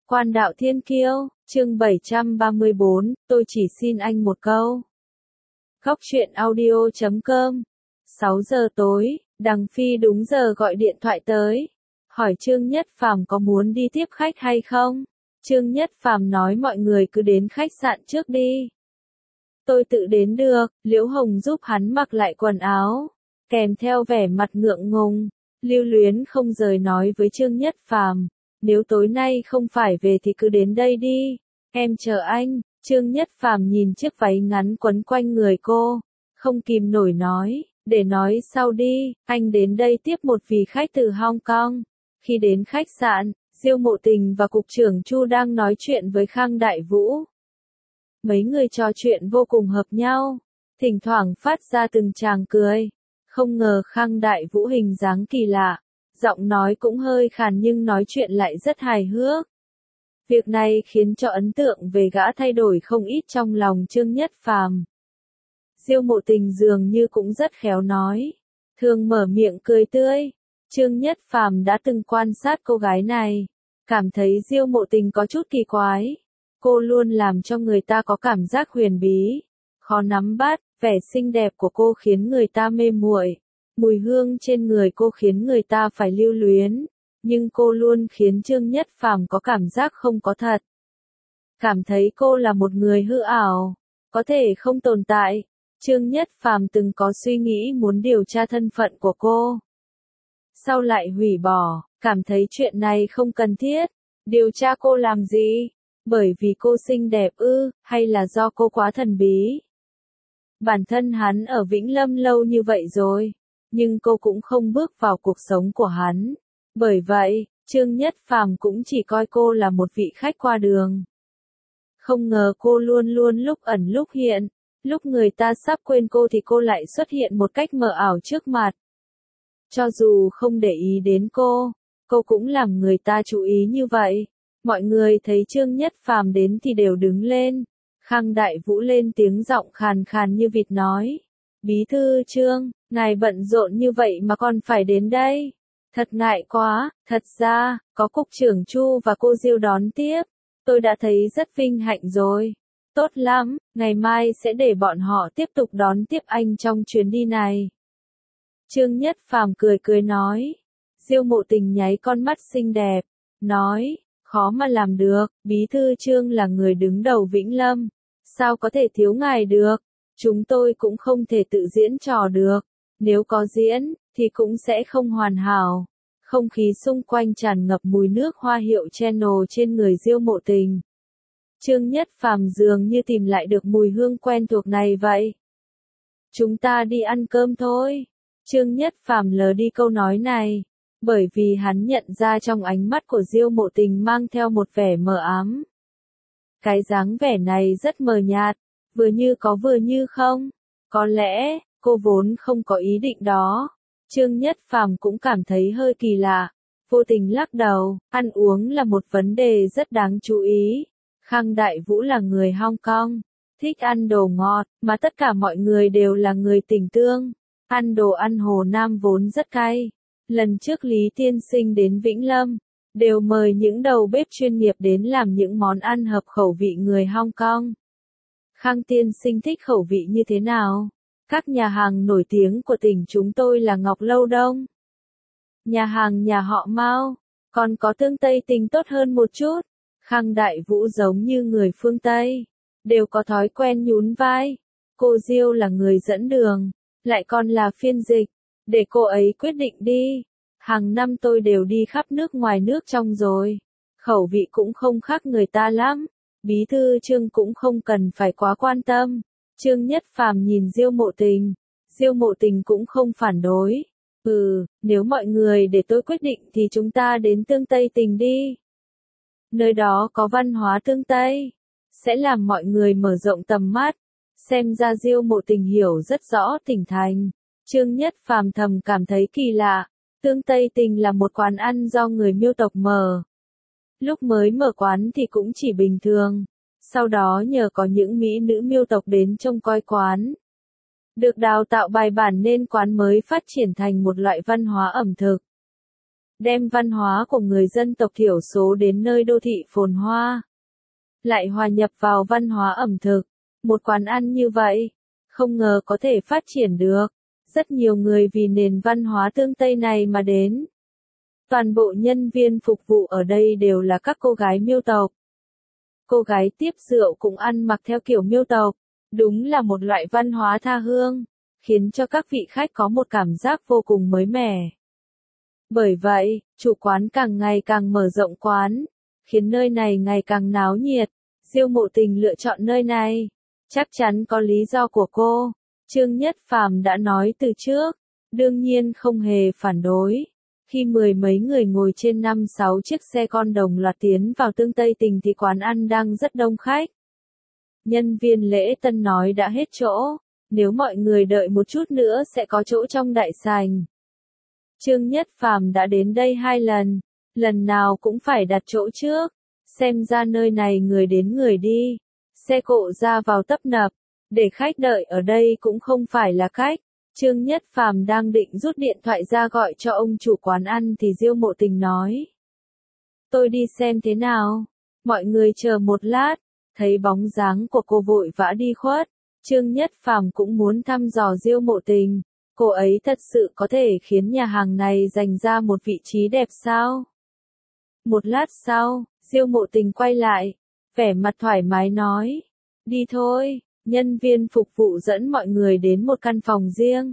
Quan đạo thiên kiêu, chương 734, tôi chỉ xin anh một câu. Góc truyện audio.com 6 giờ tối, Đằng Phi đúng giờ gọi điện thoại tới. Hỏi Trương Nhất Phàm có muốn đi tiếp khách hay không? Trương Nhất Phàm nói mọi người cứ đến khách sạn trước đi. Tôi tự đến được, Liễu Hồng giúp hắn mặc lại quần áo. Kèm theo vẻ mặt ngượng ngùng, lưu luyến không rời nói với Trương Nhất Phàm. Nếu tối nay không phải về thì cứ đến đây đi, em chờ anh. Trương Nhất Phàm nhìn chiếc váy ngắn quấn quanh người cô, không kìm nổi nói, để nói sau đi, anh đến đây tiếp một vị khách từ Hong Kong. Khi đến khách sạn, Diêu Mộ Tình và Cục trưởng Chu đang nói chuyện với Khang Đại Vũ. Mấy người trò chuyện vô cùng hợp nhau, thỉnh thoảng phát ra từng tràng cười. Không ngờ Khang Đại Vũ hình dáng kỳ lạ, giọng nói cũng hơi khàn nhưng nói chuyện lại rất hài hước. Việc này khiến cho ấn tượng về gã thay đổi không ít trong lòng Trương Nhất Phàm. Diêu Mộ Tình dường như cũng rất khéo nói, thường mở miệng cười tươi. Trương Nhất Phàm đã từng quan sát cô gái này, cảm thấy Diêu Mộ Tình có chút kỳ quái. Cô luôn làm cho người ta có cảm giác huyền bí, khó nắm bắt, vẻ xinh đẹp của cô khiến người ta mê muội. Mùi hương trên người cô khiến người ta phải lưu luyến, nhưng cô luôn khiến Trương Nhất Phàm có cảm giác không có thật. Cảm thấy cô là một người hư ảo, có thể không tồn tại. Trương Nhất Phàm từng có suy nghĩ muốn điều tra thân phận của cô. Sau lại hủy bỏ, cảm thấy chuyện này không cần thiết. Điều tra cô làm gì? Bởi vì cô xinh đẹp ư, hay là do cô quá thần bí? Bản thân hắn ở Vĩnh Lâm lâu như vậy rồi, nhưng cô cũng không bước vào cuộc sống của hắn. Bởi vậy, Trương Nhất Phàm cũng chỉ coi cô là một vị khách qua đường. Không ngờ cô luôn luôn lúc ẩn lúc hiện, lúc người ta sắp quên cô thì cô lại xuất hiện một cách mờ ảo trước mặt. Cho dù không để ý đến cô cũng làm người ta chú ý như vậy. Mọi người thấy Trương Nhất Phàm đến thì đều đứng lên. Khang Đại Vũ lên tiếng giọng khàn khàn như vịt nói, Bí thư Trương, ngài bận rộn như vậy mà còn phải đến đây. Thật ngại quá, thật ra, có Cục trưởng Chu và cô Diêu đón tiếp. Tôi đã thấy rất vinh hạnh rồi. Tốt lắm, ngày mai sẽ để bọn họ tiếp tục đón tiếp anh trong chuyến đi này. Trương Nhất Phàm cười cười nói. Diêu Mộ Tình nháy con mắt xinh đẹp, nói, khó mà làm được, Bí thư Trương là người đứng đầu Vĩnh Lâm. Sao có thể thiếu ngài được? Chúng tôi cũng không thể tự diễn trò được. Nếu có diễn, thì cũng sẽ không hoàn hảo. Không khí xung quanh tràn ngập mùi nước hoa hiệu Channel trên người Diêu Mộ Tình. Trương Nhất Phàm dường như tìm lại được mùi hương quen thuộc này vậy. Chúng ta đi ăn cơm thôi. Trương Nhất Phàm lờ đi câu nói này, bởi vì hắn nhận ra trong ánh mắt của Diêu Mộ Tình mang theo một vẻ mờ ám. Cái dáng vẻ này rất mờ nhạt, vừa như có vừa như không. Có lẽ, cô vốn không có ý định đó. Trương Nhất Phàm cũng cảm thấy hơi kỳ lạ, vô tình lắc đầu, ăn uống là một vấn đề rất đáng chú ý. Khang Đại Vũ là người Hong Kong, thích ăn đồ ngọt, mà tất cả mọi người đều là người tỉnh Tương. Ăn đồ ăn Hồ Nam vốn rất cay. Lần trước Lý Tiên Sinh đến Vĩnh Lâm, đều mời những đầu bếp chuyên nghiệp đến làm những món ăn hợp khẩu vị người Hong Kong. Khang Tiên Sinh thích khẩu vị như thế nào? Các nhà hàng nổi tiếng của tỉnh chúng tôi là Ngọc Lâu Đông, nhà hàng nhà họ Mao, còn có Tương Tây Tình tốt hơn một chút. Khang Đại Vũ giống như người phương Tây, đều có thói quen nhún vai. Cô Diêu là người dẫn đường, lại còn là phiên dịch, để cô ấy quyết định đi. Hàng năm tôi đều đi khắp nước ngoài nước trong rồi, khẩu vị cũng không khác người ta lắm. Bí thư Trương cũng không cần phải quá quan tâm. Trương Nhất Phàm nhìn Diêu Mộ Tình, Diêu Mộ Tình cũng không phản đối. Nếu mọi người để tôi quyết định thì chúng ta đến Tương Tây Tình đi. Nơi đó có văn hóa Tương Tây, sẽ làm mọi người mở rộng tầm mắt. Xem ra Diêu Mộ Tình hiểu rất rõ tỉnh thành. Trương Nhất Phàm thầm cảm thấy kỳ lạ. Tương Tây Tình là một quán ăn do người Miêu tộc mở. Lúc mới mở quán thì cũng chỉ bình thường. Sau đó nhờ có những mỹ nữ Miêu tộc đến trông coi quán, được đào tạo bài bản nên quán mới phát triển thành một loại văn hóa ẩm thực. đem văn hóa của người dân tộc thiểu số đến nơi đô thị phồn hoa, lại hòa nhập vào văn hóa ẩm thực. Một quán ăn như vậy, không ngờ có thể phát triển được. Rất nhiều người vì nền văn hóa tương Tây này mà đến. Toàn bộ nhân viên phục vụ ở đây đều là các cô gái Miêu tộc. Cô gái tiếp rượu cũng ăn mặc theo kiểu Miêu tộc. Đúng là một loại văn hóa tha hương, khiến cho các vị khách có một cảm giác vô cùng mới mẻ. Bởi vậy, chủ quán càng ngày càng mở rộng quán, khiến nơi này ngày càng náo nhiệt. Diêu Mộ Tình lựa chọn nơi này, chắc chắn có lý do của cô. Trương Nhất Phàm đã nói từ trước, đương nhiên không hề phản đối. Khi mười mấy người ngồi trên 5-6 chiếc xe con đồng loạt tiến vào Tương Tây Tình thì quán ăn đang rất đông khách. Nhân viên lễ tân nói đã hết chỗ, nếu mọi người đợi một chút nữa sẽ có chỗ trong đại sảnh. Trương Nhất Phàm đã đến đây 2 lần, lần nào cũng phải đặt chỗ trước, xem ra nơi này người đến người đi, xe cộ ra vào tấp nập, để khách đợi ở đây cũng không phải là cách. Trương Nhất Phàm đang định rút điện thoại ra gọi cho ông chủ quán ăn thì Diêu Mộ Tình nói: "Tôi đi xem thế nào, mọi người chờ một lát." Thấy bóng dáng của cô vội vã đi khuất, Trương Nhất Phàm cũng muốn thăm dò Diêu Mộ Tình, cô ấy thật sự có thể khiến nhà hàng này giành ra một vị trí đẹp sao? Một lát sau, Diêu Mộ Tình quay lại, vẻ mặt thoải mái nói: "Đi thôi." Nhân viên phục vụ dẫn mọi người đến một căn phòng riêng.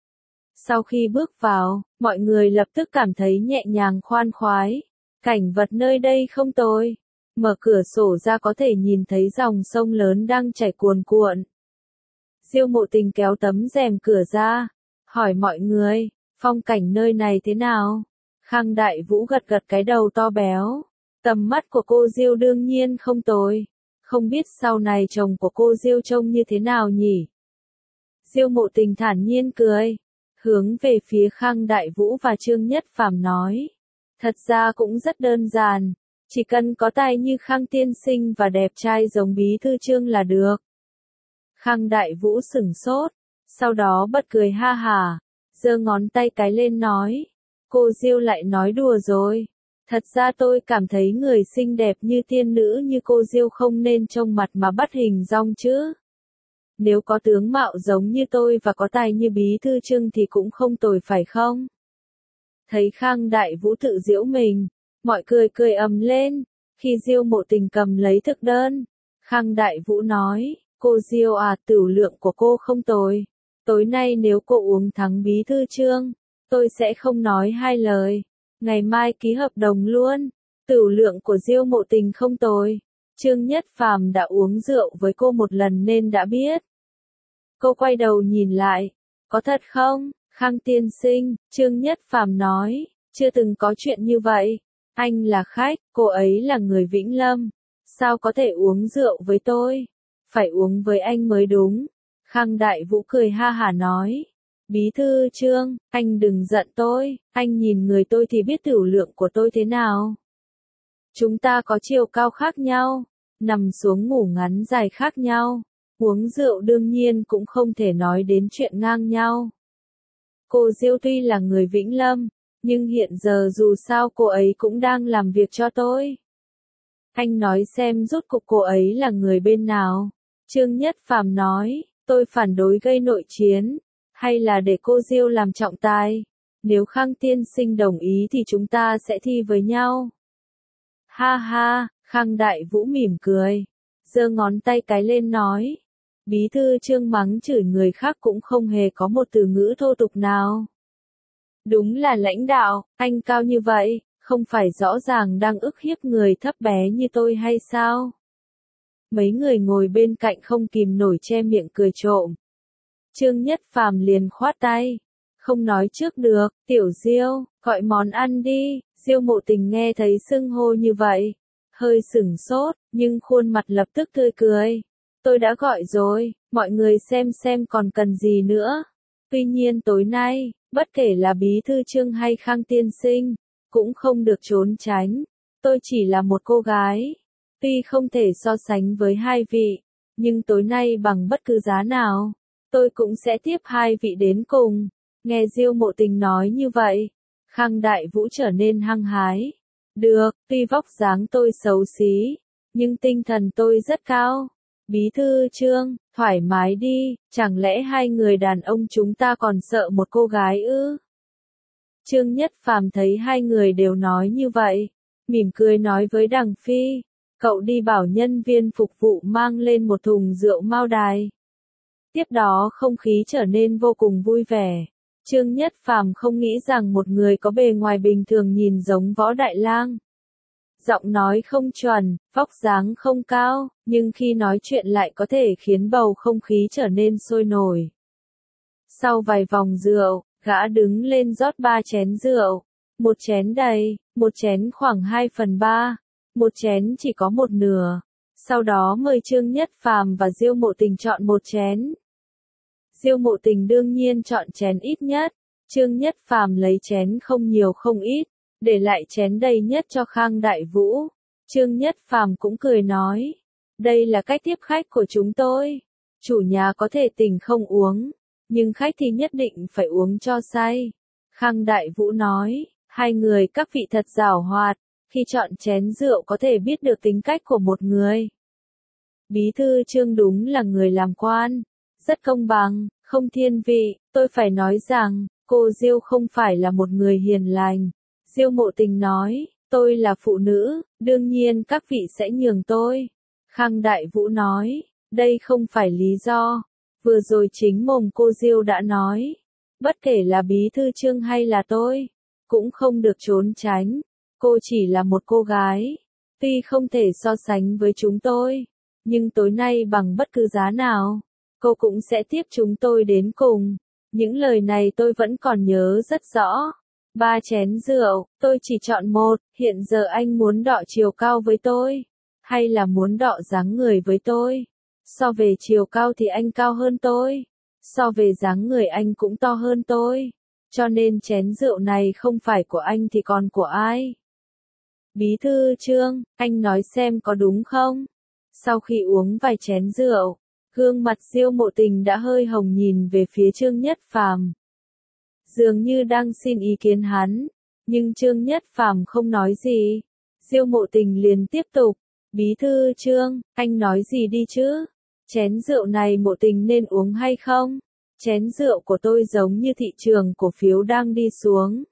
Sau khi bước vào, mọi người lập tức cảm thấy nhẹ nhàng khoan khoái. Cảnh vật nơi đây không tồi. Mở cửa sổ ra có thể nhìn thấy dòng sông lớn đang chảy cuồn cuộn. Diêu Mộ Tình kéo tấm rèm cửa ra, hỏi mọi người, phong cảnh nơi này thế nào? Khang Đại Vũ gật gật cái đầu to béo. Tầm mắt của cô Diêu đương nhiên không tồi. Không biết sau này chồng của cô Diêu trông như thế nào nhỉ? Diêu Mộ Tình thản nhiên cười, hướng về phía Khang Đại Vũ và Trương Nhất Phàm nói: "Thật ra cũng rất đơn giản, chỉ cần có tài như Khang tiên sinh và đẹp trai giống bí thư Trương là được." Khang Đại Vũ sửng sốt, sau đó bật cười ha hả, giơ ngón tay cái lên nói: "Cô Diêu lại nói đùa rồi. Thật ra tôi cảm thấy người xinh đẹp như tiên nữ như cô Diêu không nên trông mặt mà bắt hình dong chứ. Nếu có tướng mạo giống như tôi và có tài như bí thư Trương thì cũng không tồi phải không?" Thấy Khang Đại Vũ tự giễu mình, mọi người cười ầm lên. Khi Diêu Mộ Tình cầm lấy thực đơn, Khang Đại Vũ nói: "Cô Diêu à, tửu lượng của cô không tồi. Tối nay nếu cô uống thắng bí thư Trương, tôi sẽ không nói hai lời. Ngày mai ký hợp đồng luôn." Tửu lượng của Diêu Mộ Tình không tồi. Trương Nhất Phàm đã uống rượu với cô một lần nên đã biết. Cô quay đầu nhìn lại. "Có thật không, Khang tiên sinh?" Trương Nhất Phàm nói: "Chưa từng có chuyện như vậy. Anh là khách, cô ấy là người Vĩnh Lâm. Sao có thể uống rượu với tôi? Phải uống với anh mới đúng." Khang Đại Vũ cười ha hả nói: "Bí thư Trương, anh đừng giận tôi, anh nhìn người tôi thì biết tửu lượng của tôi thế nào. Chúng ta có chiều cao khác nhau, nằm xuống ngủ ngắn dài khác nhau, uống rượu đương nhiên cũng không thể nói đến chuyện ngang nhau. Cô Diêu tuy là người Vĩnh Lâm, nhưng hiện giờ dù sao cô ấy cũng đang làm việc cho tôi. Anh nói xem rốt cuộc cô ấy là người bên nào?" Trương Nhất Phàm nói: "Tôi phản đối gây nội chiến, hay là để cô Diêu làm trọng tài. Nếu Khang tiên sinh đồng ý thì chúng ta sẽ thi với nhau." Ha ha, Khang Đại Vũ mỉm cười, giơ ngón tay cái lên nói: "Bí thư Trương mắng chửi người khác cũng không hề có một từ ngữ thô tục nào. Đúng là lãnh đạo, anh cao như vậy, không phải rõ ràng đang ức hiếp người thấp bé như tôi hay sao?" Mấy người ngồi bên cạnh không kìm nổi che miệng cười trộm. Trương Nhất Phàm liền khoát tay: "Không nói trước được, Tiểu Diêu, gọi món ăn đi." Diêu Mộ Tình nghe thấy xưng hô như vậy, hơi sửng sốt, nhưng khuôn mặt lập tức tươi cười. "Tôi đã gọi rồi, mọi người xem còn cần gì nữa. Tuy nhiên tối nay, bất kể là bí thư Trương hay Khang tiên sinh, cũng không được trốn tránh. Tôi chỉ là một cô gái, tuy không thể so sánh với hai vị, nhưng tối nay bằng bất cứ giá nào, tôi cũng sẽ tiếp hai vị đến cùng." Nghe Diêu Mộ Tình nói như vậy, Khang Đại Vũ trở nên hăng hái. Được, tuy vóc dáng tôi xấu xí, nhưng tinh thần tôi rất cao. Bí thư Trương, thoải mái đi, chẳng lẽ hai người đàn ông chúng ta còn sợ một cô gái ư? Trương Nhất Phàm thấy hai người đều nói như vậy, mỉm cười nói với Đằng Phi, cậu đi bảo nhân viên phục vụ mang lên một thùng rượu Mao Đài. Tiếp đó không khí trở nên vô cùng vui vẻ. Trương Nhất Phàm không nghĩ rằng một người có bề ngoài bình thường nhìn giống Võ Đại Lang. Giọng nói không chuẩn, vóc dáng không cao, nhưng khi nói chuyện lại có thể khiến bầu không khí trở nên sôi nổi. Sau vài vòng rượu, gã đứng lên rót 3 chén rượu. Một chén đầy, một chén khoảng 2/3, một chén chỉ có một nửa. Sau đó mời Trương Nhất Phàm và Diêu Mộ Tình chọn một chén. Diêu Mộ Tình đương nhiên chọn chén ít nhất. Trương Nhất Phàm lấy chén không nhiều không ít, để lại chén đầy nhất cho Khang Đại Vũ. Trương Nhất Phàm cũng cười nói, đây là cách tiếp khách của chúng tôi. Chủ nhà có thể tỉnh không uống, nhưng khách thì nhất định phải uống cho say. Khang Đại Vũ nói, hai người các vị thật giàu hoạt, khi chọn chén rượu có thể biết được tính cách của một người. Bí thư Trương đúng là người làm quan, rất công bằng, không thiên vị. Tôi phải nói rằng, cô Diêu không phải là một người hiền lành. Diêu Mộ Tình nói, tôi là phụ nữ, đương nhiên các vị sẽ nhường tôi. Khang Đại Vũ nói, đây không phải lý do. Vừa rồi chính mồm cô Diêu đã nói, bất kể là bí thư Trương hay là tôi, cũng không được trốn tránh. Cô chỉ là một cô gái, tuy không thể so sánh với chúng tôi, nhưng tối nay bằng bất cứ giá nào, cô cũng sẽ tiếp chúng tôi đến cùng. Những lời này tôi vẫn còn nhớ rất rõ. 3 chén rượu, tôi chỉ chọn một. Hiện giờ anh muốn đọ chiều cao với tôi, hay là muốn đọ dáng người với tôi? So về chiều cao thì anh cao hơn tôi, so về dáng người anh cũng to hơn tôi, cho nên chén rượu này không phải của anh thì còn của ai? Bí thư Trương, anh nói xem có đúng không? Sau khi uống vài chén rượu, gương mặt Diêu Mộ Tình đã hơi hồng nhìn về phía Trương Nhất Phàm, dường như đang xin ý kiến hắn, nhưng Trương Nhất Phàm không nói gì. Diêu Mộ Tình liền tiếp tục, bí thư Trương, anh nói gì đi chứ? Chén rượu này Mộ Tình nên uống hay không? Chén rượu của tôi giống như thị trường cổ phiếu đang đi xuống.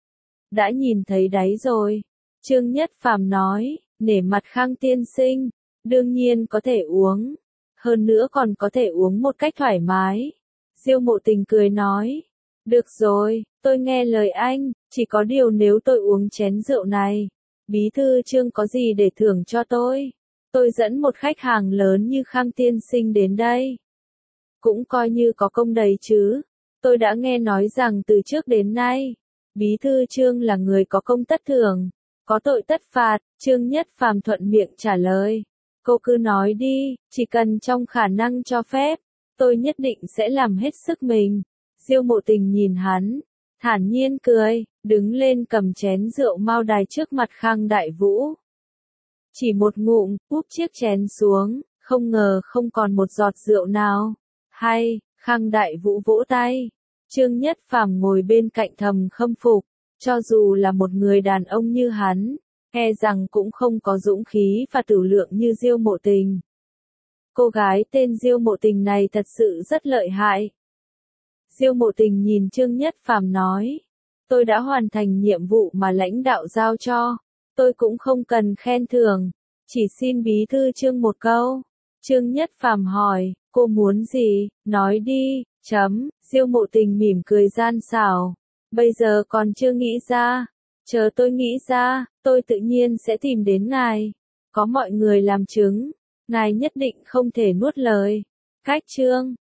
Đã nhìn thấy đáy rồi. Trương Nhất Phàm nói, nể mặt Khang tiên sinh, đương nhiên có thể uống. Hơn nữa còn có thể uống một cách thoải mái. Diêu Mộ Tình cười nói, được rồi, tôi nghe lời anh, chỉ có điều nếu tôi uống chén rượu này, bí thư Trương có gì để thưởng cho tôi? Tôi dẫn một khách hàng lớn như Khang tiên sinh đến đây, cũng coi như có công đầy chứ. Tôi đã nghe nói rằng từ trước đến nay, bí thư Trương là người có công tất thưởng, có tội tất phạt. Trương Nhất Phàm thuận miệng trả lời, cô cứ nói đi, chỉ cần trong khả năng cho phép, tôi nhất định sẽ làm hết sức mình. Diêu Mộ Tình nhìn hắn, thản nhiên cười, đứng lên cầm chén rượu Mao Đài trước mặt Khang Đại Vũ. Chỉ một ngụm, úp chiếc chén xuống, không ngờ không còn một giọt rượu nào. Hay, Khang Đại Vũ vỗ tay. Trương Nhất Phàm ngồi bên cạnh thầm khâm phục, cho dù là một người đàn ông như hắn, e rằng cũng không có dũng khí và tử lượng như Diêu Mộ Tình. Cô gái tên Diêu Mộ Tình này thật sự rất lợi hại. Diêu Mộ Tình nhìn Trương Nhất Phàm nói, tôi đã hoàn thành nhiệm vụ mà lãnh đạo giao cho, tôi cũng không cần khen thưởng, chỉ xin bí thư Trương một câu. Trương Nhất Phàm hỏi, cô muốn gì, nói đi, Diêu Mộ Tình mỉm cười gian xảo, bây giờ còn chưa nghĩ ra, chờ tôi nghĩ ra, tôi tự nhiên sẽ tìm đến ngài, có mọi người làm chứng, ngài nhất định không thể nuốt lời. Cách Trương